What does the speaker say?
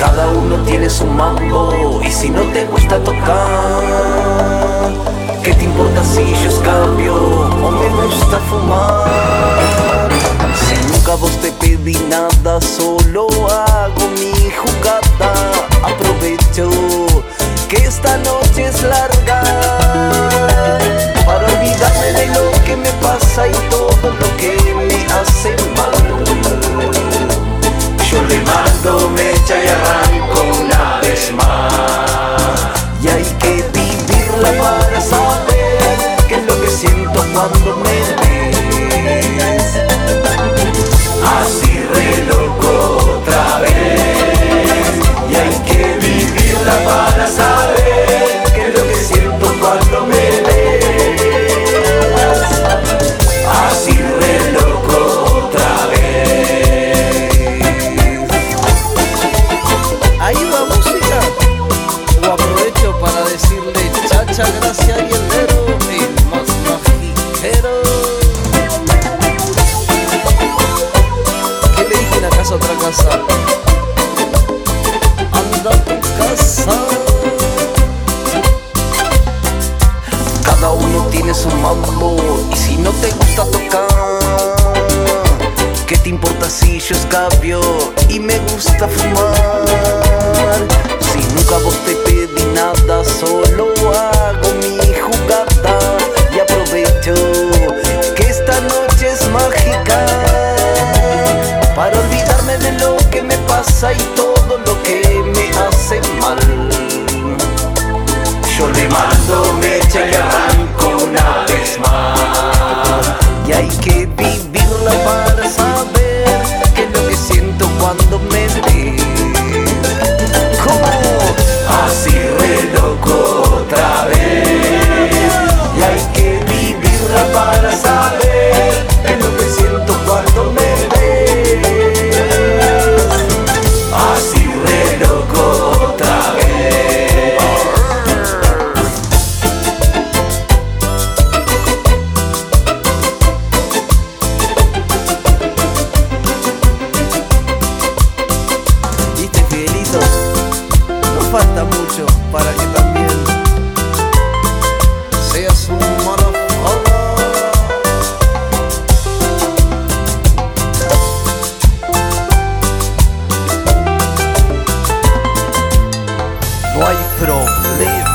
Cada uno tiene su mambo, y si no te gusta tocar, ¿qué te importa si yo escapio o me gusta fumar? Si nunca vos te pedí nada, solo hago mi jugada. Aprovecho que esta noche es larga para olvidarme de lo que me pasa y todo lo que me hace mal. Yo le mando mecha y arranco una vez más. Y hay que vivirla para saber qué es lo que siento cuando me ves. Así re loco otra vez. Y hay que vivirla para saber qué es lo que siento cuando me ves. Así re loco otra vez. ¿Ahí va música? O aprovecho para decirle chacha, gracias Aguilero, el más magiquero. ¿Qué le dije una casa a otra casa? Anda a tu casa. Cada uno tiene su mambo, y si no te gusta tocar, ¿qué te importa si yo escapio y me gusta fumar? Si nunca vos te pedí nada, solo hago mi jugada. Y aprovecho que esta noche es mágica para olvidarme de lo que me pasa y todo lo que me hace mal. Yo le mando mecha y arranco una vez más. Y hay que vivirla para saber qué es lo que siento cuando me ves. ¿Cómo? Así re loco otra vez. Y hay que vivirla para saber qué es lo que siento cuando me ves. Así re loco otra vez. ¿Viste, Fidelito? No falta mucho para que también seas un motherfucker. No hay problema.